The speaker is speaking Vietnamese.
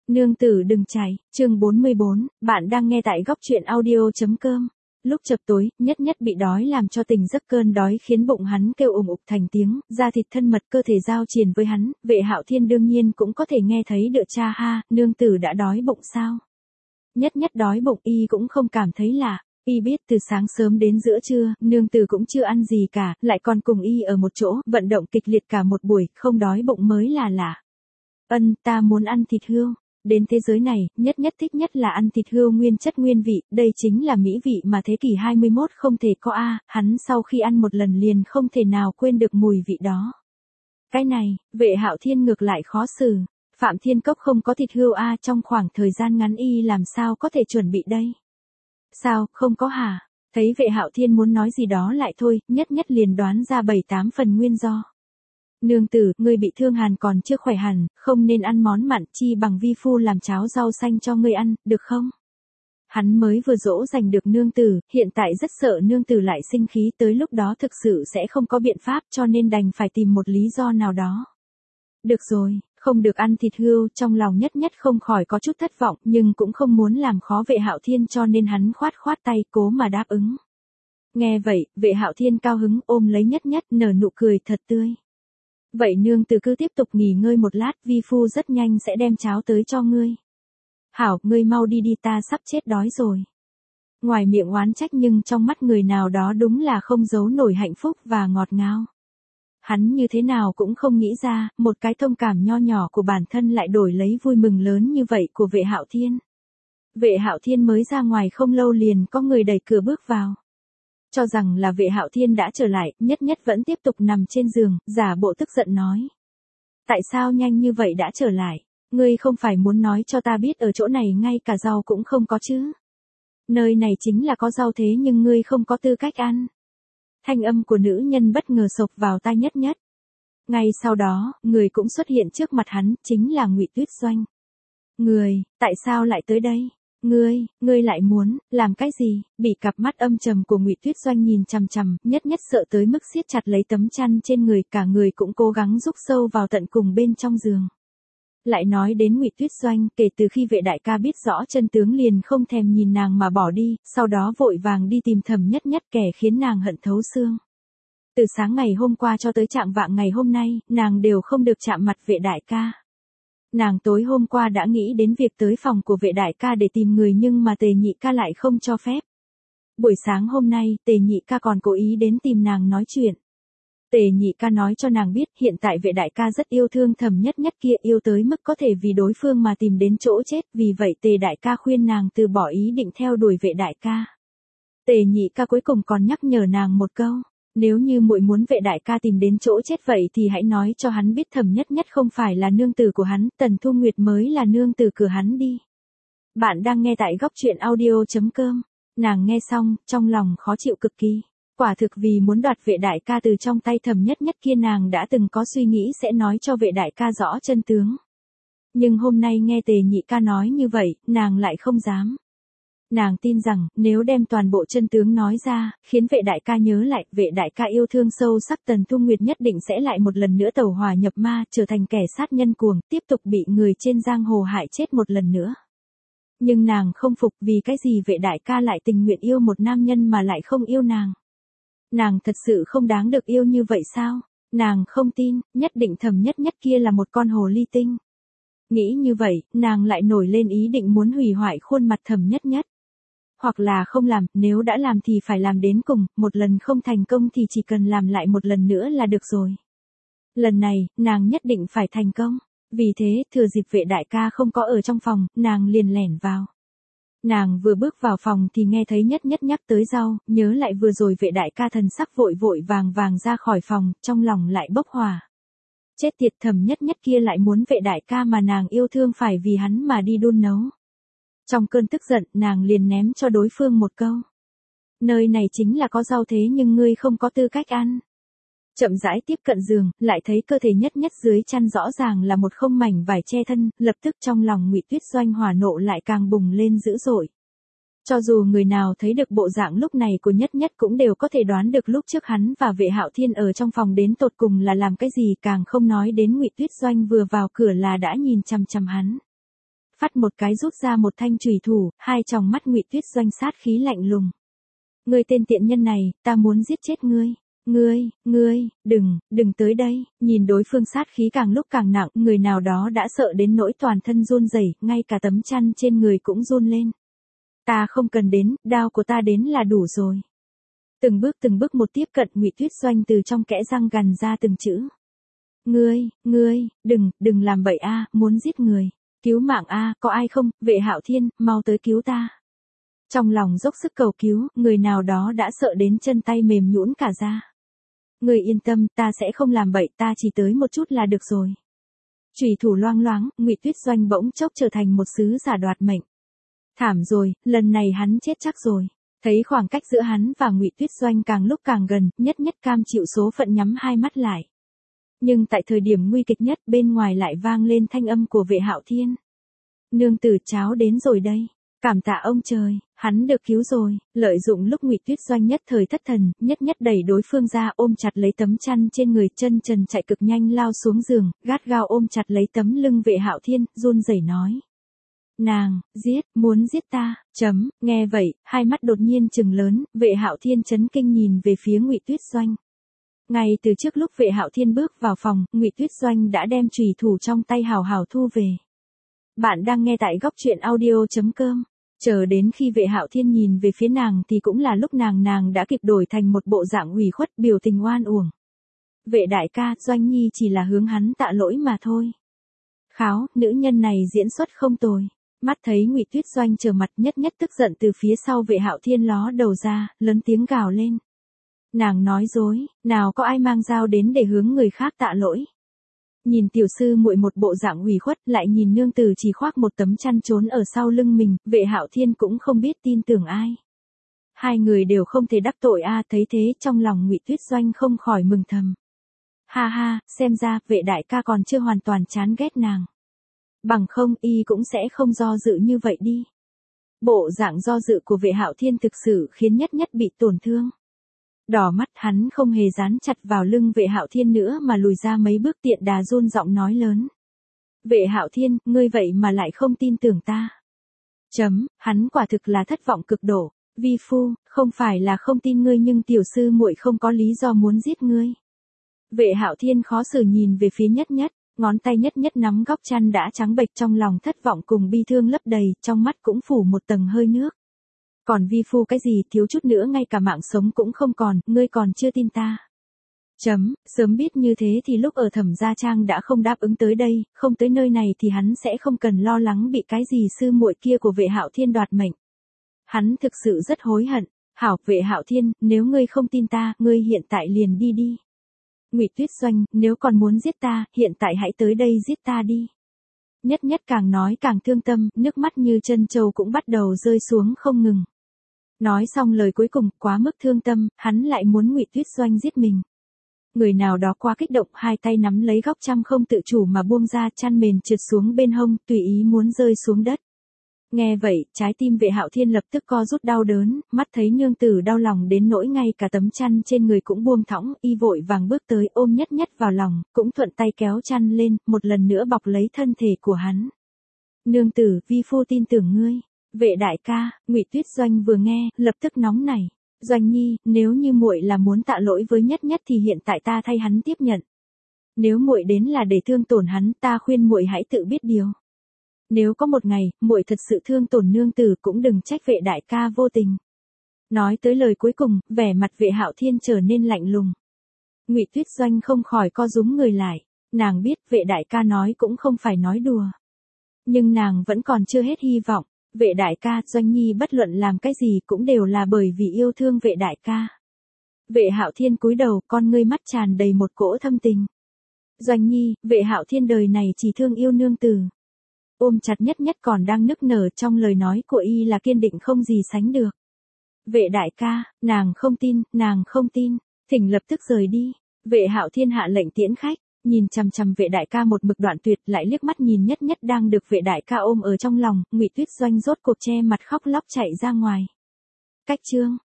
Nương tử đừng chạy, chương 44, bạn đang nghe tại góc truyện audio.com. Lúc chập tối, nhất nhất bị đói làm cho tỉnh giấc cơn đói khiến bụng hắn kêu ủng ục thành tiếng, da thịt thân mật cơ thể giao triền với hắn, Vệ Hạo Thiên đương nhiên cũng có thể nghe thấy được cha ha, nương tử đã đói bụng sao? Nhất nhất đói bụng y cũng không cảm thấy lạ. Y biết từ sáng sớm đến giữa trưa, nương tử cũng chưa ăn gì cả, lại còn cùng y ở một chỗ, vận động kịch liệt cả một buổi, không đói bụng mới là lạ. Ta muốn ăn thịt hươu. Đến thế giới này, nhất nhất thích nhất là ăn thịt hươu nguyên chất nguyên vị, đây chính là mỹ vị mà thế kỷ 21 không thể có hắn sau khi ăn một lần liền không thể nào quên được mùi vị đó. Cái này, Vệ Hạo Thiên ngược lại khó xử, Phạm Thiên Cốc không có thịt hươu trong khoảng thời gian ngắn y làm sao có thể chuẩn bị đây? Sao, không có hả? Thấy Vệ Hạo Thiên muốn nói gì đó lại thôi, nhất nhất liền đoán ra 7-8 phần nguyên do. Nương tử, ngươi bị thương hàn còn chưa khỏe hẳn, không nên ăn món mặn, chi bằng vi phu làm cháo rau xanh cho ngươi ăn, được không? Hắn mới vừa dỗ dành được nương tử, hiện tại rất sợ nương tử lại sinh khí, tới lúc đó thực sự sẽ không có biện pháp, cho nên đành phải tìm một lý do nào đó. Được rồi, không được ăn thịt hươu, trong lòng nhất nhất không khỏi có chút thất vọng, nhưng cũng không muốn làm khó Vệ Hạo Thiên cho nên hắn khoát khoát tay cố mà đáp ứng. Nghe vậy, Vệ Hạo Thiên cao hứng ôm lấy nhất nhất nở nụ cười thật tươi. Vậy nương tử cứ tiếp tục nghỉ ngơi một lát, vi phu rất nhanh sẽ đem cháo tới cho ngươi. Hảo, ngươi mau đi đi, ta sắp chết đói rồi. Ngoài miệng oán trách nhưng trong mắt người nào đó đúng là không giấu nổi hạnh phúc và ngọt ngào. Hắn như thế nào cũng không nghĩ ra, một cái thông cảm nho nhỏ của bản thân lại đổi lấy vui mừng lớn như vậy của Vệ Hạo Thiên. Vệ Hạo Thiên mới ra ngoài không lâu liền có người đẩy cửa bước vào. Cho rằng là Vệ Hạo Thiên đã trở lại, nhất nhất vẫn tiếp tục nằm trên giường, giả bộ tức giận nói. Tại sao nhanh như vậy đã trở lại? Ngươi không phải muốn nói cho ta biết ở chỗ này ngay cả rau cũng không có chứ? Nơi này chính là có rau thế nhưng ngươi không có tư cách ăn. Thanh âm của nữ nhân bất ngờ xộc vào tai nhất nhất. Ngay sau đó, người cũng xuất hiện trước mặt hắn, chính là Ngụy Tuyết Doanh. Người, tại sao lại tới đây? Ngươi lại muốn, làm cái gì? Bị cặp mắt âm trầm của Ngụy Tuyết Doanh nhìn chằm chằm, nhất nhất sợ tới mức siết chặt lấy tấm chăn trên người, cả người cũng cố gắng rúc sâu vào tận cùng bên trong giường. Lại nói đến Ngụy Tuyết Doanh, kể từ khi Vệ đại ca biết rõ chân tướng liền không thèm nhìn nàng mà bỏ đi, sau đó vội vàng đi tìm Thẩm Nhất Nhất, kẻ khiến nàng hận thấu xương. Từ sáng ngày hôm qua cho tới trạng vạng ngày hôm nay, nàng đều không được chạm mặt Vệ đại ca. Nàng tối hôm qua đã nghĩ đến việc tới phòng của Vệ đại ca để tìm người nhưng mà Tề nhị ca lại không cho phép. Buổi sáng hôm nay, Tề nhị ca còn cố ý đến tìm nàng nói chuyện. Tề nhị ca nói cho nàng biết hiện tại Vệ đại ca rất yêu thương Thẩm Nhất Nhất kia, yêu tới mức có thể vì đối phương mà tìm đến chỗ chết, vì vậy Tề đại ca khuyên nàng từ bỏ ý định theo đuổi Vệ đại ca. Tề nhị ca cuối cùng còn nhắc nhở nàng một câu. Nếu như muội muốn Vệ đại ca tìm đến chỗ chết vậy thì hãy nói cho hắn biết Thẩm Nhất Nhất không phải là nương tử của hắn, Tần Thu Nguyệt mới là nương tử của hắn đi. Bạn đang nghe tại góc truyện audio.com. Nàng nghe xong, trong lòng khó chịu cực kỳ. Quả thực vì muốn đoạt Vệ đại ca từ trong tay Thẩm Nhất Nhất kia nàng đã từng có suy nghĩ sẽ nói cho Vệ đại ca rõ chân tướng. Nhưng hôm nay nghe Tề nhị ca nói như vậy, nàng lại không dám. Nàng tin rằng, nếu đem toàn bộ chân tướng nói ra, khiến Vệ đại ca nhớ lại, Vệ đại ca yêu thương sâu sắc Tần Thu Nguyệt nhất định sẽ lại một lần nữa tẩu hỏa nhập ma, trở thành kẻ sát nhân cuồng, tiếp tục bị người trên giang hồ hại chết một lần nữa. Nhưng nàng không phục, vì cái gì Vệ đại ca lại tình nguyện yêu một nam nhân mà lại không yêu nàng. Nàng thật sự không đáng được yêu như vậy sao? Nàng không tin, nhất định Thẩm Nhất Nhất kia là một con hồ ly tinh. Nghĩ như vậy, nàng lại nổi lên ý định muốn hủy hoại khuôn mặt Thẩm Nhất Nhất. Hoặc là không làm, nếu đã làm thì phải làm đến cùng, một lần không thành công thì chỉ cần làm lại một lần nữa là được rồi. Lần này, nàng nhất định phải thành công. Vì thế, thừa dịp Vệ đại ca không có ở trong phòng, nàng liền lẻn vào. Nàng vừa bước vào phòng thì nghe thấy nhất nhất nhắc tới rau, nhớ lại vừa rồi Vệ đại ca thần sắc vội vội vàng vàng ra khỏi phòng, trong lòng lại bốc hỏa. Chết tiệt, Thẩm Nhất Nhất kia lại muốn Vệ đại ca mà nàng yêu thương phải vì hắn mà đi đun nấu. Trong cơn tức giận, nàng liền ném cho đối phương một câu. Nơi này chính là có rau thế nhưng ngươi không có tư cách ăn. Chậm rãi tiếp cận giường, lại thấy cơ thể nhất nhất dưới chăn rõ ràng là một không mảnh vải che thân, lập tức trong lòng Ngụy Tuyết Doanh hỏa nộ lại càng bùng lên dữ dội. Cho dù người nào thấy được bộ dạng lúc này của nhất nhất cũng đều có thể đoán được lúc trước hắn và Vệ Hạo Thiên ở trong phòng đến tột cùng là làm cái gì, càng không nói đến Ngụy Tuyết Doanh vừa vào cửa là đã nhìn chằm chằm hắn. Phắt một cái rút ra một thanh chùy thủ, hai tròng mắt Ngụy Tuyết Doanh sát khí lạnh lùng. Ngươi tên tiện nhân này, ta muốn giết chết ngươi. Ngươi, đừng tới đây. Nhìn đối phương sát khí càng lúc càng nặng, người nào đó đã sợ đến nỗi toàn thân run rẩy, ngay cả tấm chăn trên người cũng run lên. Ta không cần đến, đao của ta đến là đủ rồi. Từng bước một tiếp cận, Ngụy Tuyết Doanh từ trong kẽ răng gằn ra từng chữ. Ngươi, đừng làm bậy a, muốn giết người. Cứu mạng a, có ai không, Vệ Hạo Thiên, mau tới cứu ta. Trong lòng dốc sức cầu cứu, người nào đó đã sợ đến chân tay mềm nhũn cả ra. Ngươi yên tâm, ta sẽ không làm bậy, ta chỉ tới một chút là được rồi. Chùy thủ loang loáng, Ngụy Tuyết Doanh bỗng chốc trở thành một sứ giả đoạt mệnh. Thảm rồi, lần này hắn chết chắc rồi. Thấy khoảng cách giữa hắn và Ngụy Tuyết Doanh càng lúc càng gần, nhất cam chịu số phận nhắm hai mắt lại. Nhưng tại thời điểm nguy kịch nhất, bên ngoài lại vang lên thanh âm của Vệ Hạo Thiên. Nương tử, cháu đến rồi đây. Cảm tạ ông trời, hắn được cứu rồi. Lợi dụng lúc Ngụy Tuyết Doanh nhất thời thất thần, nhất đẩy đối phương ra, ôm chặt lấy tấm chăn trên người, chân trần chạy cực nhanh lao xuống giường, gắt gao ôm chặt lấy tấm lưng Vệ Hạo Thiên, run rẩy nói. Nàng, muốn giết ta, nghe vậy, hai mắt đột nhiên trừng lớn, Vệ Hạo Thiên chấn kinh nhìn về phía Ngụy Tuyết Doanh. Ngay từ trước lúc Vệ Hạo Thiên bước vào phòng, Ngụy Tuyết Doanh đã đem chùy thủ trong tay hào hào thu về. Bạn đang nghe tại góc truyện audio.com. Chờ đến khi Vệ Hạo Thiên nhìn về phía nàng thì cũng là lúc nàng đã kịp đổi thành một bộ dạng ủy khuất, biểu tình oan uổng. Vệ đại ca, Doanh Nhi chỉ là hướng hắn tạ lỗi mà thôi. Kháo, nữ nhân này diễn xuất không tồi. Mắt thấy Ngụy Tuyết Doanh trở mặt, nhất tức giận từ phía sau Vệ Hạo Thiên ló đầu ra, lớn tiếng gào lên. Nàng nói dối, nào có ai mang dao đến để hướng người khác tạ lỗi. Nhìn tiểu sư muội một bộ dạng ủy khuất, lại nhìn nương tử chỉ khoác một tấm chăn trốn ở sau lưng mình, Vệ Hạo Thiên cũng không biết tin tưởng ai. Hai người đều không thể đắc tội a, thấy thế trong lòng Ngụy Tuyết Doanh không khỏi mừng thầm. Ha, xem ra Vệ đại ca còn chưa hoàn toàn chán ghét nàng. Bằng không y cũng sẽ không do dự như vậy đi. Bộ dạng do dự của Vệ Hạo Thiên thực sự khiến nhất bị tổn thương. Đỏ mắt, hắn không hề dán chặt vào lưng Vệ Hạo Thiên nữa mà lùi ra mấy bước, tiện đà run giọng nói lớn. Vệ Hạo Thiên, ngươi vậy mà lại không tin tưởng ta. Hắn quả thực là thất vọng cực độ. Vi phu, không phải là không tin ngươi, nhưng tiểu sư muội không có lý do muốn giết ngươi. Vệ Hạo Thiên khó xử nhìn về phía nhất, ngón tay nhất nắm góc chăn đã trắng bệch, trong lòng thất vọng cùng bi thương lấp đầy, trong mắt cũng phủ một tầng hơi nước. Còn vi phu cái gì, thiếu chút nữa ngay cả mạng sống cũng không còn, ngươi còn chưa tin ta. Sớm biết như thế thì lúc ở Thẩm Gia Trang đã không đáp ứng tới đây, không tới nơi này thì hắn sẽ không cần lo lắng bị cái gì sư muội kia của Vệ Hạo Thiên đoạt mệnh. Hắn thực sự rất hối hận. Hảo, Vệ Hạo Thiên, nếu ngươi không tin ta, ngươi hiện tại liền đi. Ngụy Tuyết Doanh, nếu còn muốn giết ta, hiện tại hãy tới đây giết ta đi. Nhất càng nói càng thương tâm, nước mắt như chân trâu cũng bắt đầu rơi xuống không ngừng. Nói xong lời cuối cùng, quá mức thương tâm, hắn lại muốn Ngụy Tuyết Doanh giết mình. Người nào đó quá kích động, hai tay nắm lấy góc chăn không tự chủ mà buông ra, chăn mền trượt xuống bên hông, tùy ý muốn rơi xuống đất. Nghe vậy, trái tim Vệ Hạo Thiên lập tức co rút đau đớn, mắt thấy nương tử đau lòng đến nỗi ngay cả tấm chăn trên người cũng buông thõng, y vội vàng bước tới ôm nhất vào lòng, cũng thuận tay kéo chăn lên, một lần nữa bọc lấy thân thể của hắn. Nương tử, vi phu tin tưởng ngươi. Vệ đại ca, Ngụy Tuyết Doanh vừa nghe, lập tức nóng nảy. Doanh Nhi, nếu như muội là muốn tạ lỗi với nhất thì hiện tại ta thay hắn tiếp nhận. Nếu muội đến là để thương tổn hắn, ta khuyên muội hãy tự biết điều. Nếu có một ngày, muội thật sự thương tổn nương tử, cũng đừng trách Vệ đại ca vô tình. Nói tới lời cuối cùng, vẻ mặt Vệ Hạo Thiên trở nên lạnh lùng. Ngụy Tuyết Doanh không khỏi co rúm người lại. Nàng biết Vệ đại ca nói cũng không phải nói đùa. Nhưng nàng vẫn còn chưa hết hy vọng. Vệ đại ca, Doanh Nhi bất luận làm cái gì cũng đều là bởi vì yêu thương Vệ đại ca. Vệ Hạo Thiên cúi đầu, con ngươi mắt tràn đầy một cỗ thâm tình. Doanh Nhi, Vệ Hạo Thiên đời này chỉ thương yêu nương tử. Ôm chặt nhất còn đang nức nở, trong lời nói của y là kiên định không gì sánh được. Vệ đại ca, nàng không tin, thỉnh lập tức rời đi. Vệ Hạo Thiên hạ lệnh tiễn khách, nhìn chằm Vệ đại ca một mực đoạn tuyệt, lại liếc mắt nhìn nhất đang được Vệ đại ca ôm ở trong lòng, Ngụy Tuyết Doanh rốt cuộc che mặt khóc lóc chạy ra ngoài. Cách chương